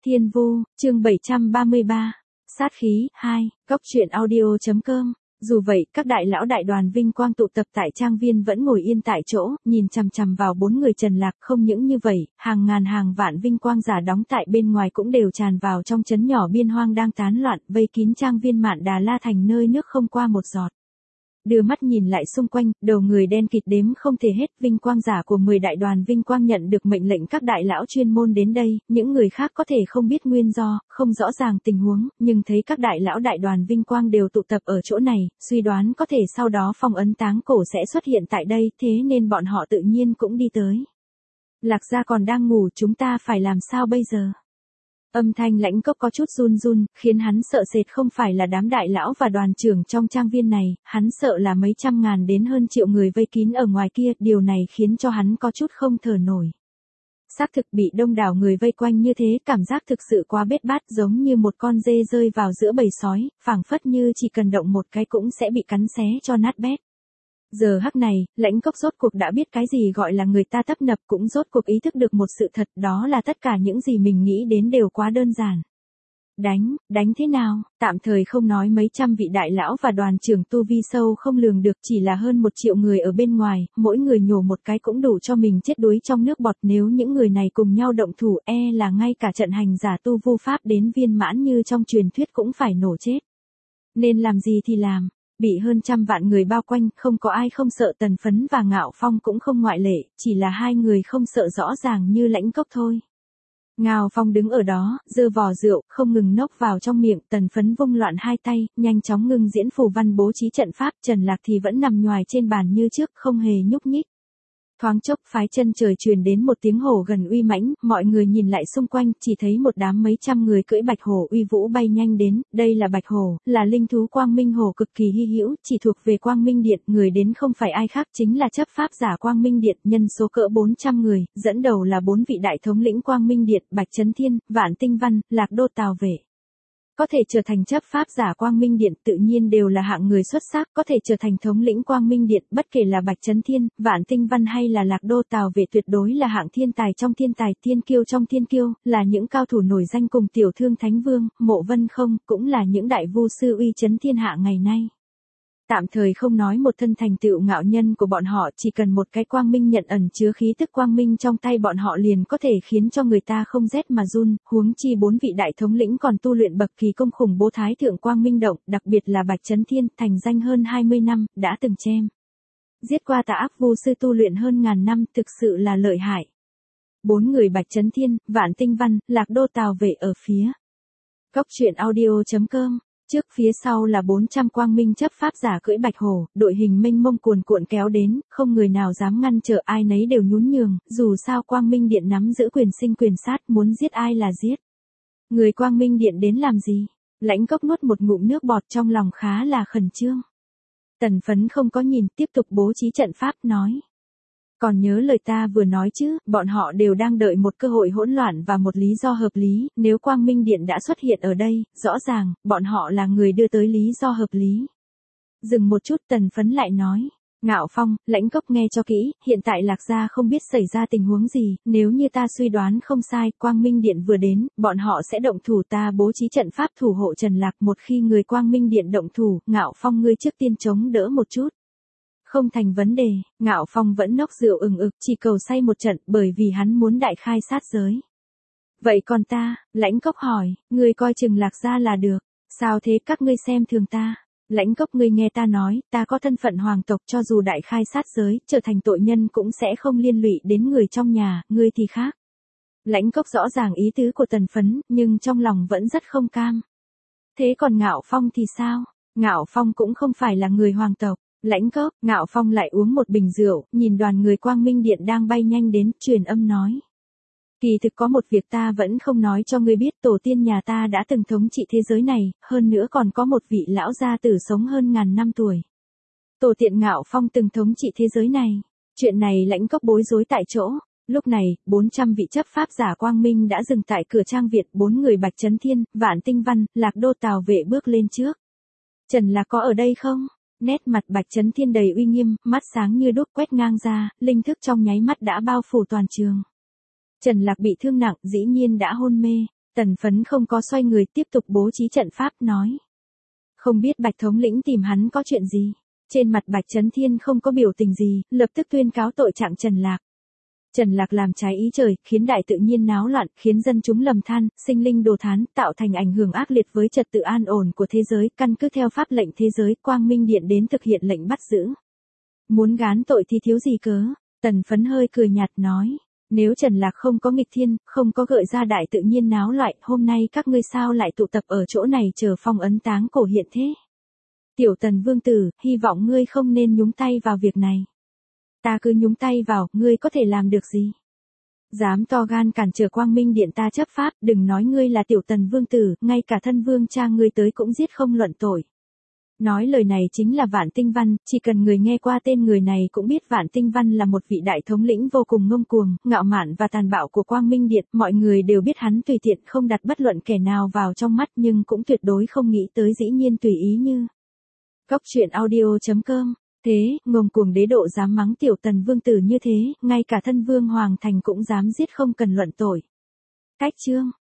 Thiên Vu, chương 733. Sát khí 2, Góc truyện audio.com. Dù vậy, các đại lão đại đoàn vinh quang tụ tập tại trang viên vẫn ngồi yên tại chỗ, nhìn chằm chằm vào bốn người Trần Lạc. Không những như vậy, hàng ngàn hàng vạn vinh quang giả đóng tại bên ngoài cũng đều tràn vào trong trấn nhỏ biên hoang đang tán loạn, vây kín trang viên Mạn Đà La thành nơi nước không qua một giọt. Đưa mắt nhìn lại xung quanh, đầu người đen kịt đếm không thể hết. Vinh quang giả của 10 đại đoàn vinh quang nhận được mệnh lệnh các đại lão chuyên môn đến đây, những người khác có thể không biết nguyên do, không rõ ràng tình huống, nhưng thấy các đại lão đại đoàn vinh quang đều tụ tập ở chỗ này, suy đoán có thể sau đó phong ấn táng cổ sẽ xuất hiện tại đây, thế nên bọn họ tự nhiên cũng đi tới. Lạc gia còn đang ngủ, chúng ta phải làm sao bây giờ? Âm thanh Lãnh Cốc có chút run run, khiến hắn sợ sệt. Không phải là đám đại lão và đoàn trưởng trong trang viên này, hắn sợ là mấy trăm ngàn đến hơn triệu người vây kín ở ngoài kia, điều này khiến cho hắn có chút không thở nổi. Xác thực bị đông đảo người vây quanh như thế, cảm giác thực sự quá bết bát, giống như một con dê rơi vào giữa bầy sói, phảng phất như chỉ cần động một cái cũng sẽ bị cắn xé cho nát bét. Giờ hắc này, Lãnh Cốc rốt cuộc đã biết cái gì gọi là người ta tấp nập, cũng rốt cuộc ý thức được một sự thật, đó là tất cả những gì mình nghĩ đến đều quá đơn giản. Đánh thế nào? Tạm thời không nói mấy trăm vị đại lão và đoàn trưởng tu vi sâu không lường được, chỉ là hơn 1 triệu người ở bên ngoài, mỗi người nhổ một cái cũng đủ cho mình chết đuối trong nước bọt. Nếu những người này cùng nhau động thủ, là ngay cả trận hành giả tu vu pháp đến viên mãn như trong truyền thuyết cũng phải nổ chết. Nên làm gì thì làm. Bị hơn trăm vạn người bao quanh, không có ai không sợ. Tần Phấn và Ngạo Phong cũng không ngoại lệ, chỉ là hai người không sợ rõ ràng như Lãnh Cốc thôi. Ngạo Phong đứng ở đó, giơ vò rượu, không ngừng nốc vào trong miệng. Tần Phấn vung loạn hai tay, nhanh chóng ngưng diễn phù văn bố trí trận pháp. Trần Lạc thì vẫn nằm nhoài trên bàn như trước, không hề nhúc nhích. Thoáng chốc phái chân trời truyền đến một tiếng hổ gần uy mãnh, mọi người nhìn lại xung quanh, chỉ thấy một đám mấy trăm người cưỡi bạch hổ uy vũ bay nhanh đến. Đây là bạch hổ, là linh thú quang minh hổ cực kỳ hy hữu, chỉ thuộc về Quang Minh Điện. Người đến không phải ai khác, chính là chấp pháp giả Quang Minh Điện, nhân số cỡ 400 người, dẫn đầu là 4 vị đại thống lĩnh Quang Minh Điện, Bạch Chấn Thiên, Vạn Tinh Văn, Lạc Đô Tào Vệ. Có thể trở thành chấp pháp giả Quang Minh Điện tự nhiên đều là hạng người xuất sắc, có thể trở thành thống lĩnh Quang Minh Điện, bất kể là Bạch Chấn Thiên, Vạn Tinh Văn hay là Lạc Đô Tào Vệ tuyệt đối là hạng thiên tài trong thiên tài, thiên kiêu trong thiên kiêu, là những cao thủ nổi danh cùng Tiểu Thương Thánh Vương, Mộ Vân Không, cũng là những đại vu sư uy chấn thiên hạ ngày nay. Tạm thời không nói một thân thành tựu ngạo nhân của bọn họ, chỉ cần một cái quang minh nhận ẩn chứa khí tức quang minh trong tay bọn họ liền có thể khiến cho người ta không rét mà run, huống chi 4 vị đại thống lĩnh còn tu luyện bậc kỳ công khủng bố Thái Thượng Quang Minh Động, đặc biệt là Bạch Chấn Thiên, thành danh hơn 20 năm, đã từng chém giết qua tà ác vu sư tu luyện hơn ngàn năm, thực sự là lợi hại. 4 người Bạch Chấn Thiên, Vạn Tinh Văn, Lạc Đô Tào Vệ ở phía Góc truyện audio.com. Trước phía sau là 400 quang minh chấp pháp giả cưỡi bạch hổ, đội hình mênh mông cuồn cuộn kéo đến, không người nào dám ngăn trở, ai nấy đều nhún nhường, dù sao Quang Minh Điện nắm giữ quyền sinh quyền sát, muốn giết ai là giết. Người Quang Minh Điện đến làm gì? Lãnh Cốc nuốt một ngụm nước bọt, trong lòng khá là khẩn trương. Tần Phấn không có nhìn, tiếp tục bố trí trận pháp, nói. Còn nhớ lời ta vừa nói chứ, bọn họ đều đang đợi một cơ hội hỗn loạn và một lý do hợp lý, nếu Quang Minh Điện đã xuất hiện ở đây, rõ ràng, bọn họ là người đưa tới lý do hợp lý. Dừng một chút, Tần Phấn lại nói. Ngạo Phong, Lãnh Cốc nghe cho kỹ, hiện tại Lạc gia không biết xảy ra tình huống gì, nếu như ta suy đoán không sai, Quang Minh Điện vừa đến, bọn họ sẽ động thủ, ta bố trí trận pháp thủ hộ Trần Lạc, một khi người Quang Minh Điện động thủ, Ngạo Phong ngươi trước tiên chống đỡ một chút. Không thành vấn đề, Ngạo Phong vẫn nốc rượu ừng ực, chỉ cầu say một trận, bởi vì hắn muốn đại khai sát giới. Vậy còn ta? Lãnh Cốc hỏi, ngươi coi chừng Lạc gia là được, sao thế, các ngươi xem thường ta? Lãnh Cốc, ngươi nghe ta nói, ta có thân phận hoàng tộc, cho dù đại khai sát giới, trở thành tội nhân cũng sẽ không liên lụy đến người trong nhà, ngươi thì khác. Lãnh Cốc rõ ràng ý tứ của Tần Phấn, nhưng trong lòng vẫn rất không cam. Thế còn Ngạo Phong thì sao? Ngạo Phong cũng không phải là người hoàng tộc. Lãnh Cốc, Ngạo Phong lại uống một bình rượu, nhìn đoàn người Quang Minh Điện đang bay nhanh đến, truyền âm nói. Kỳ thực có một việc ta vẫn không nói cho ngươi biết, tổ tiên nhà ta đã từng thống trị thế giới này, hơn nữa còn có một vị lão gia tử sống hơn ngàn năm tuổi. Tổ tiên Ngạo Phong từng thống trị thế giới này. Chuyện này Lãnh Cốc bối rối tại chỗ. Lúc này, 400 vị chấp pháp giả Quang Minh đã dừng tại cửa trang Việt, 4 người Bạch Chấn Thiên, Vạn Tinh Văn, Lạc Đô Tào Vệ bước lên trước. Trần Lạc có ở đây không? Nét mặt Bạch Chấn Thiên đầy uy nghiêm, mắt sáng như đuốc quét ngang ra, linh thức trong nháy mắt đã bao phủ toàn trường. Trần Lạc bị thương nặng, dĩ nhiên đã hôn mê. Tần Phấn không có xoay người tiếp tục bố trí trận pháp nói. Không biết Bạch thống lĩnh tìm hắn có chuyện gì. Trên mặt Bạch Chấn Thiên không có biểu tình gì, lập tức tuyên cáo tội trạng Trần Lạc. Trần Lạc làm trái ý trời, khiến đại tự nhiên náo loạn, khiến dân chúng lầm than, sinh linh đồ thán, tạo thành ảnh hưởng ác liệt với trật tự an ổn của thế giới, căn cứ theo pháp lệnh thế giới, Quang Minh Điện đến thực hiện lệnh bắt giữ. Muốn gán tội thì thiếu gì cớ? Tần Phấn hơi cười nhạt nói. Nếu Trần Lạc không có nghịch thiên, không có gợi ra đại tự nhiên náo loạn, hôm nay các ngươi sao lại tụ tập ở chỗ này chờ phong ấn táng cổ hiện thế? Tiểu Tần Vương Tử, hy vọng ngươi không nên nhúng tay vào việc này. Ta cứ nhúng tay vào, ngươi có thể làm được gì? Dám to gan cản trở Quang Minh Điện ta chấp pháp, đừng nói ngươi là Tiểu Tần Vương Tử, ngay cả thân vương cha ngươi tới cũng giết không luận tội. Nói lời này chính là Vạn Tinh Văn, chỉ cần người nghe qua tên người này cũng biết Vạn Tinh Văn là một vị đại thống lĩnh vô cùng ngông cuồng, ngạo mạn và tàn bạo của Quang Minh Điện, mọi người đều biết hắn tùy tiện không đặt bất luận kẻ nào vào trong mắt nhưng cũng tuyệt đối không nghĩ tới dĩ nhiên tùy ý như. Cóc truyện audio.com. Thế, ngông cuồng đế độ dám mắng Tiểu Tần Vương Tử như thế, ngay cả thân vương Hoàng Thành cũng dám giết không cần luận tội. Cách chương